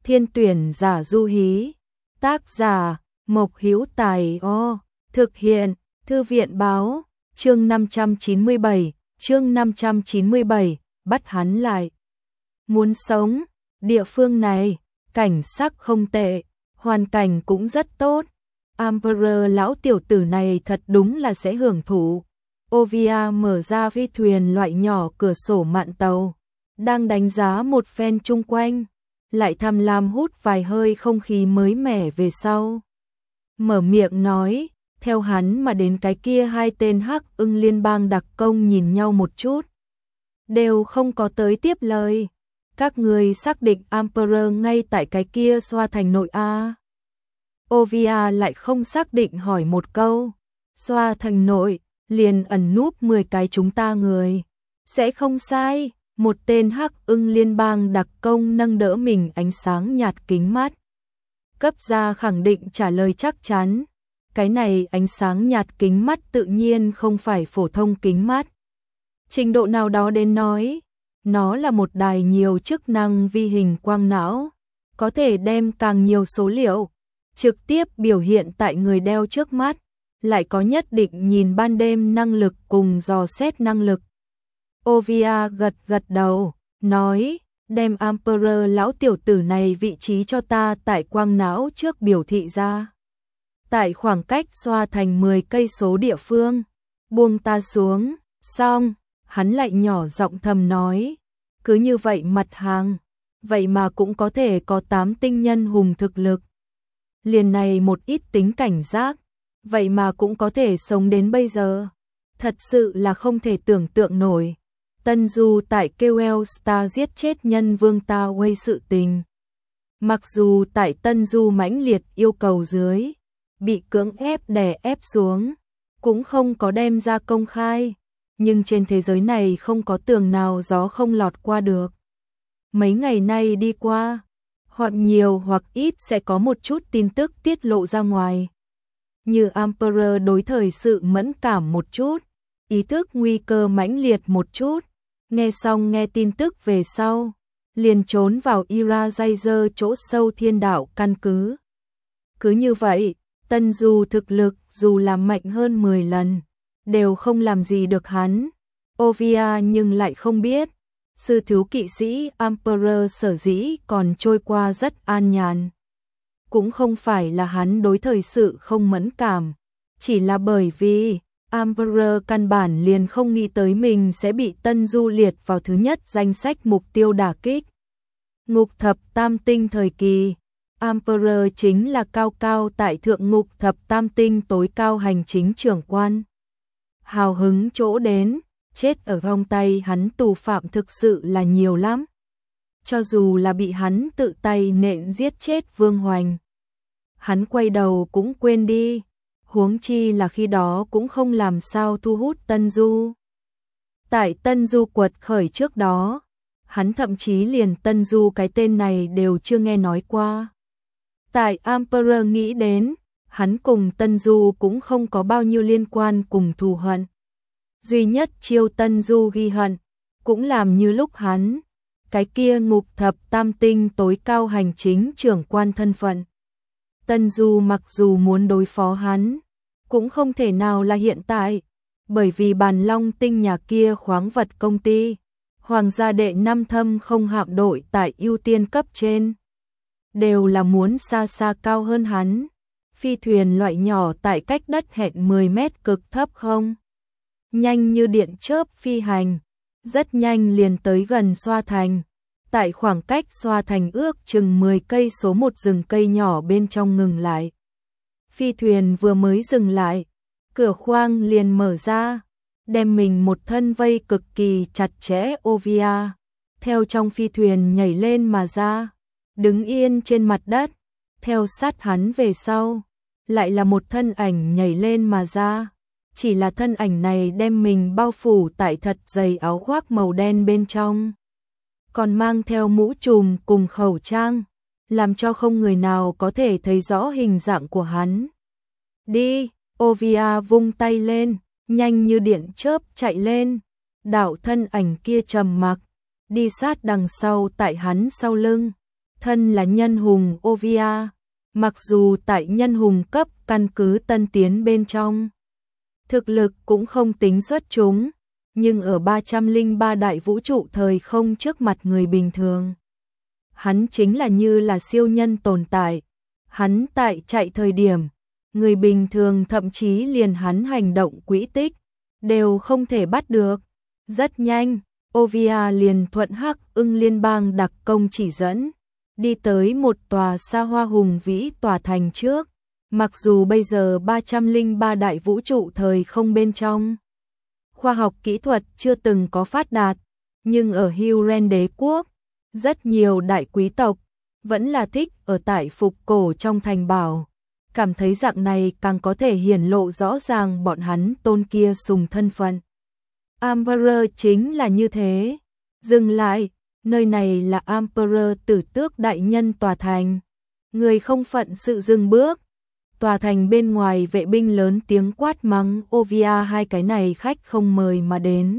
Thiên tuyển giả du hí. Tác giả Mộc Hữu Tài. Thực hiện Thư viện báo. Chương 597, bắt hắn lại. Muốn sống, địa phương này, cảnh sắc không tệ, hoàn cảnh cũng rất tốt. Emperor lão tiểu tử này thật đúng là sẽ hưởng thụ. Ovia mở ra phi thuyền loại nhỏ cửa sổ mạn tàu, đang đánh giá một phen chung quanh, lại tham lam hút vài hơi không khí mới mẻ về sau. Mở miệng nói, theo hắn mà đến cái kia hai tên Hắc Ưng liên bang đặc công nhìn nhau một chút, đều không có tới tiếp lời. Các người xác định Emperor ngay tại cái kia xoa thành nội a? Ovia lại không xác định hỏi một câu. Xoa thành nội, liền ẩn núp 10 cái chúng ta người. Sẽ không sai, một tên Hắc Ưng liên bang đặc công nâng đỡ mình ánh sáng nhạt kính mắt. Cấp ra khẳng định trả lời chắc chắn. Cái này ánh sáng nhạt kính mắt tự nhiên không phải phổ thông kính mắt. Trình độ nào đó đến nói, nó là một đài nhiều chức năng vi hình quang não, có thể đem càng nhiều số liệu trực tiếp biểu hiện tại người đeo trước mắt, lại có nhất định nhìn ban đêm năng lực cùng dò xét năng lực. Ovia gật đầu, nói, đem Emperor lão tiểu tử này vị trí cho ta tại quang não trước biểu thị ra. Tại khoảng cách xoa thành 10 cây số địa phương, buông ta xuống, xong, hắn lại nhỏ giọng thầm nói, cứ như vậy mặt hàng, vậy mà cũng có thể có 8 tinh nhân hùng thực lực. Liền này một ít tính cảnh giác, vậy mà cũng có thể sống đến bây giờ. Thật sự là không thể tưởng tượng nổi. Tân Du tại Kewell Star giết chết nhân vương Ta Wei sự tình. Mặc dù tại Tân Du mãnh liệt yêu cầu dưới, bị cưỡng ép đè ép xuống, cũng không có đem ra công khai, nhưng trên thế giới này không có tường nào gió không lọt qua được. Mấy ngày nay đi qua, hoặc nhiều hoặc ít sẽ có một chút tin tức tiết lộ ra ngoài. Như Emperor đối thời sự mẫn cảm một chút, ý thức nguy cơ mãnh liệt một chút, nghe xong nghe tin tức về sau, liền trốn vào Irajazer chỗ sâu thiên đạo căn cứ. Cứ như vậy, Tân Du thực lực dù là mạnh hơn 10 lần, đều không làm gì được hắn. Ovia nhưng lại không biết, sư thiếu kỵ sĩ Emperor sở dĩ còn trôi qua rất an nhàn. Cũng không phải là hắn đối thời sự không mẫn cảm, chỉ là bởi vì Emperor căn bản liền không nghĩ tới mình sẽ bị Tân Du liệt vào thứ nhất danh sách mục tiêu đả kích. Ngục thập tam tinh thời kỳ, Emperor chính là cao cao tại thượng ngục thập tam tinh tối cao hành chính trưởng quan. Hào hứng chỗ đến, chết ở vòng tay hắn tù phạm thực sự là nhiều lắm. Cho dù là bị hắn tự tay nện giết chết Vương Hoành, hắn quay đầu cũng quên đi, huống chi là khi đó cũng không làm sao thu hút Tân Du. Tại Tân Du quật khởi trước đó, hắn thậm chí liền Tân Du cái tên này đều chưa nghe nói qua. Tại Emperor nghĩ đến, hắn cùng Tân Du cũng không có bao nhiêu liên quan cùng thù hận. Duy nhất chiêu Tân Du ghi hận, cũng làm như lúc hắn, cái kia ngục thập tam tinh tối cao hành chính trưởng quan thân phận. Tân Du mặc dù muốn đối phó hắn, cũng không thể nào là hiện tại, bởi vì Bàn Long tinh nhà kia khoáng vật công ty, Hoàng gia đệ 5 thâm không hạm đội tại ưu tiên cấp trên, đều là muốn xa xa cao hơn hắn. Phi thuyền loại nhỏ tại cách đất hẹn 10 mét cực thấp không? Nhanh như điện chớp phi hành, rất nhanh liền tới gần Xoa Thành. Tại khoảng cách Xoa Thành ước chừng 10 cây số một rừng cây nhỏ bên trong ngừng lại. Phi thuyền vừa mới dừng lại, cửa khoang liền mở ra, đem mình một thân vây cực kỳ chặt chẽ Ovia, theo trong phi thuyền nhảy lên mà ra, đứng yên trên mặt đất, theo sát hắn về sau, lại là một thân ảnh nhảy lên mà ra. Chỉ là thân ảnh này đem mình bao phủ tại thật dày áo khoác màu đen bên trong, còn mang theo mũ trùm cùng khẩu trang, làm cho không người nào có thể thấy rõ hình dạng của hắn. Đi, Ovia vung tay lên, nhanh như điện chớp chạy lên, đạo thân ảnh kia trầm mặc, đi sát đằng sau tại hắn sau lưng, Thân là nhân hùng Ovia, mặc dù tại nhân hùng cấp căn cứ tân tiến bên trong, thực lực cũng không tính xuất chúng, nhưng ở 303 đại vũ trụ thời không trước mặt người bình thường, hắn chính là như là siêu nhân tồn tại. Hắn tại chạy thời điểm, người bình thường thậm chí liền hắn hành động quỹ tích đều không thể bắt được. Rất nhanh, Ovia liền thuận Hắc Ưng liên bang đặc công chỉ dẫn, đi tới một tòa xa hoa hùng vĩ tòa thành trước. Mặc dù bây giờ 303 đại vũ trụ thời không bên trong, khoa học kỹ thuật chưa từng có phát đạt, nhưng ở Huron đế quốc, rất nhiều đại quý tộc vẫn là thích ở tại phục cổ trong thành bảo, cảm thấy dạng này càng có thể hiển lộ rõ ràng bọn hắn tôn kia sùng thân phận. Emperor chính là như thế. Dừng lại, nơi này là Emperor Tử Tước đại nhân tòa thành. Người không phận sự dừng bước. Tòa thành bên ngoài vệ binh lớn tiếng quát mắng Ovia hai cái này khách không mời mà đến.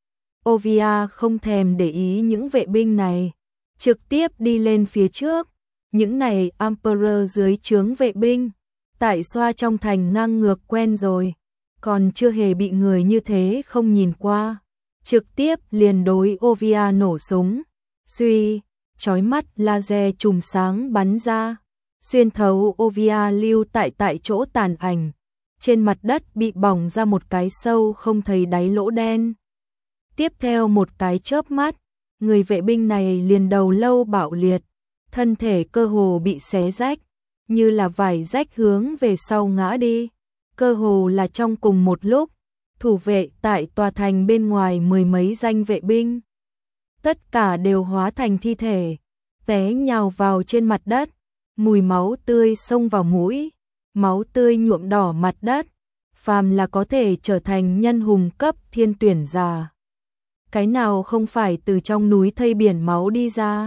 Ovia không thèm để ý những vệ binh này, trực tiếp đi lên phía trước. Những này Emperor dưới trướng vệ binh, tại xoa trong thành ngang ngược quen rồi, còn chưa hề bị người như thế không nhìn qua, trực tiếp liền đối Ovia nổ súng. Suy, chói mắt laser chùm sáng bắn ra, xuyên thấu Ovia lưu tại chỗ tàn ảnh, trên mặt đất bị bỏng ra một cái sâu không thấy đáy lỗ đen. Tiếp theo một cái chớp mắt, người vệ binh này liền đầu lâu bạo liệt, thân thể cơ hồ bị xé rách, như là vải rách hướng về sau ngã đi. Cơ hồ là trong cùng một lúc, thủ vệ tại tòa thành bên ngoài mười mấy danh vệ binh, tất cả đều hóa thành thi thể, té nhào vào trên mặt đất, mùi máu tươi xông vào mũi, máu tươi nhuộm đỏ mặt đất. Phàm là có thể trở thành nhân hùng cấp thiên tuyển giả, cái nào không phải từ trong núi thây biển máu đi ra.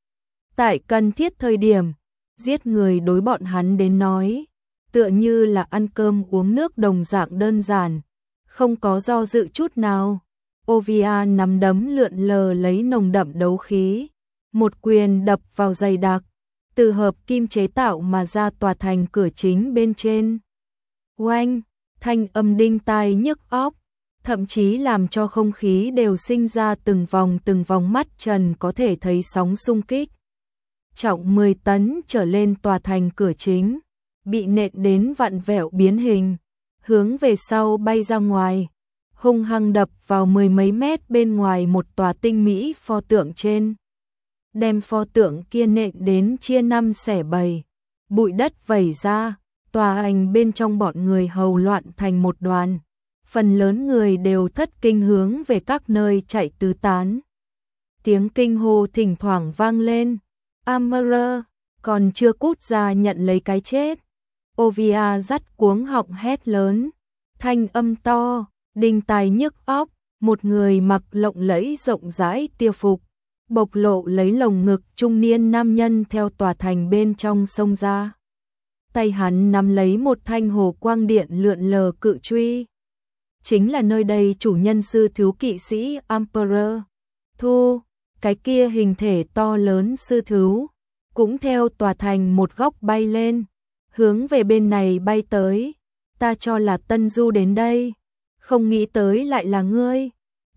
Tại cần thiết thời điểm, giết người đối bọn hắn đến nói, tựa như là ăn cơm uống nước đồng dạng đơn giản, không có do dự chút nào. Ovia nắm đấm lượn lờ lấy nồng đậm đấu khí, một quyền đập vào dày đặc, từ hợp kim chế tạo mà ra tòa thành cửa chính bên trên. Oanh, thanh âm đinh tai nhức óc, thậm chí làm cho không khí đều sinh ra từng vòng mắt trần có thể thấy sóng xung kích. Trọng 10 tấn trở lên tòa thành cửa chính, bị nện đến vặn vẹo biến hình, hướng về sau bay ra ngoài, hung hăng đập vào mười mấy mét bên ngoài một tòa tinh mỹ pho tượng trên. Đem pho tượng kia nện đến chia năm xẻ bảy, bụi đất vẩy ra, tòa thành bên trong bọn người hầu loạn thành một đoàn. Phần lớn người đều thất kinh hướng về các nơi chạy tứ tán. Tiếng kinh hô thỉnh thoảng vang lên. Emperor còn chưa cút ra nhận lấy cái chết. Ovia dắt cuống họng hét lớn, thanh âm to, đinh tai nhức óc. Một người mặc lộng lẫy rộng rãi tia phục, bộc lộ lấy lồng ngực trung niên nam nhân theo tòa thành bên trong xông ra. Tay hắn nắm lấy một thanh hồ quang điện lượn lờ cự truy. Chính là nơi đây chủ nhân sư thiếu kỵ sĩ Emperor. Thu, cái kia hình thể to lớn sư thiếu, cũng theo tòa thành một góc bay lên, hướng về bên này bay tới. Ta cho là Tân Du đến đây, không nghĩ tới lại là ngươi.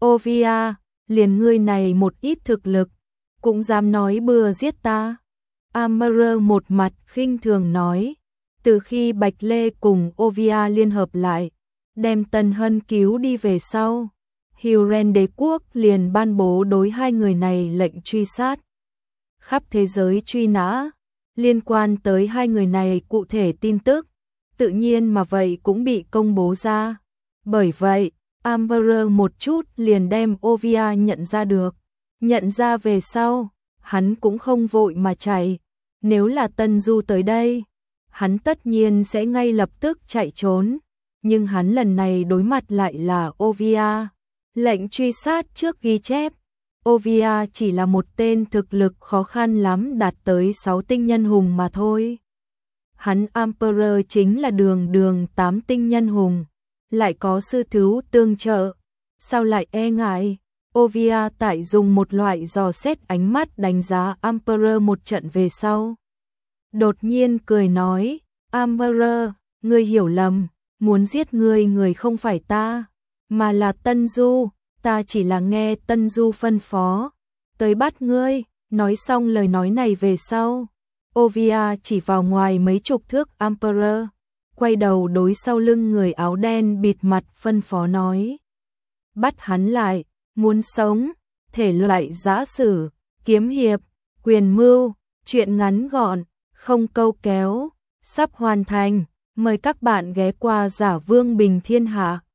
Ovia, liền ngươi này một ít thực lực, cũng dám nói bừa giết ta. Emperor một mặt khinh thường nói, từ khi Bạch Lê cùng Ovia liên hợp lại, đem Tân Hân cứu đi về sau, Huron đế quốc liền ban bố đối hai người này lệnh truy sát. Khắp thế giới truy nã, liên quan tới hai người này cụ thể tin tức, tự nhiên mà vậy cũng bị công bố ra. Bởi vậy, Emperor một chút liền đem Ovia nhận ra được. Nhận ra về sau, hắn cũng không vội mà chạy. Nếu là Tân Du tới đây, hắn tất nhiên sẽ ngay lập tức chạy trốn. Nhưng hắn lần này đối mặt lại là Ovia. Lệnh truy sát trước ghi chép, Ovia chỉ là một tên thực lực khó khăn lắm đạt tới 6 tinh nhân hùng mà thôi. Hắn Emperor chính là đường 8 tinh nhân hùng, lại có sư thiếu tương trợ, sao lại e ngại? Ovia tại dùng một loại dò xét ánh mắt đánh giá Emperor một trận về sau. Đột nhiên cười nói, Emperor, ngươi hiểu lầm, muốn giết ngươi người không phải ta, mà là Tân Du, ta chỉ là nghe Tân Du phân phó, tới bắt ngươi. Nói xong lời nói này về sau, Ovia chỉ vào ngoài mấy chục thước Emperor, quay đầu đối sau lưng người áo đen bịt mặt phân phó nói. Bắt hắn lại, muốn sống, thể loại giã sử, kiếm hiệp, quyền mưu, chuyện ngắn gọn, không câu kéo, sắp hoàn thành, mời các bạn ghé qua Giả Vương Bình Thiên Hạ.